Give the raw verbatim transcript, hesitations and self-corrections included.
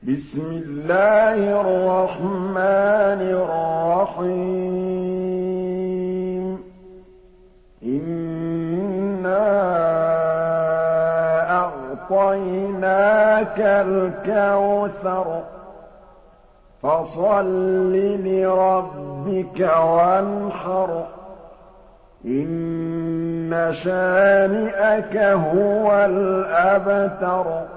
بسم الله الرحمن الرحيم إنا أعطيناك الكوثر فصل لربك وانحر إن شانئك هو الأبتر